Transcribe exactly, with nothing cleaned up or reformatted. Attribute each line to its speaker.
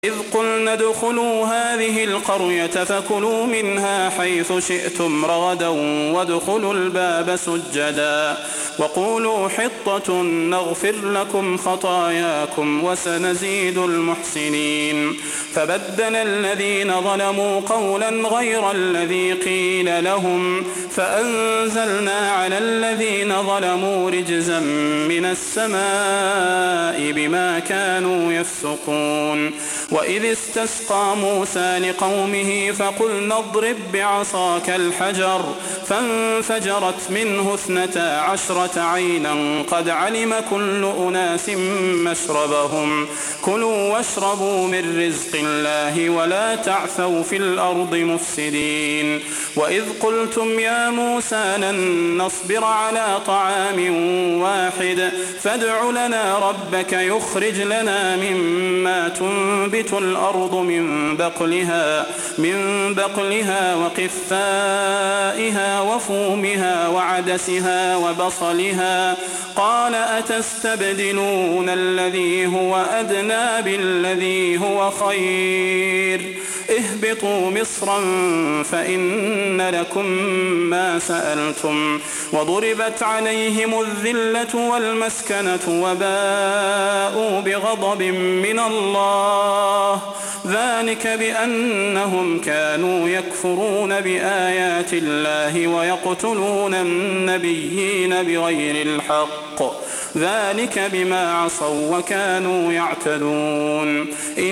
Speaker 1: إذ قلنا ادخلوا هذه القرية فكلوا منها حيث شئتم رغدا وادخلوا الباب سجدا وقولوا حطة نغفر لكم خطاياكم وسنزيد المحسنين. فبدل الذين ظلموا قولا غير الذي قيل لهم فأنزلنا على الذين ظلموا رجزا من السماء بما كانوا يفسقون. وإذ استسقى موسى لقومه فقلنا اضرب بعصاك الحجر فانفجرت منه اثنتا عشرة عينا قد علم كل أناس مشربهم كلوا واشربوا من رزق الله ولا تعثوا في الأرض مفسدين. وإذ قلتم يا موسى لن نصبر على طعام واحد فادع لنا ربك يخرج لنا مما تنبت الأرض من بقلها من بقلها وقثائها وفومها وعدسها وبصلها قال أتستبدلون الذي هو أدنى بالذي هو خير اهبطوا مصرا فإن لكم ما سألتم وضربت عليهم الذلة والمسكنة وباءوا بغضب من الله ذلك بأنهم كانوا يكفرون بآيات الله ويقتلون النبيين بغير الحق ذلك بما عصوا وكانوا يعتدون.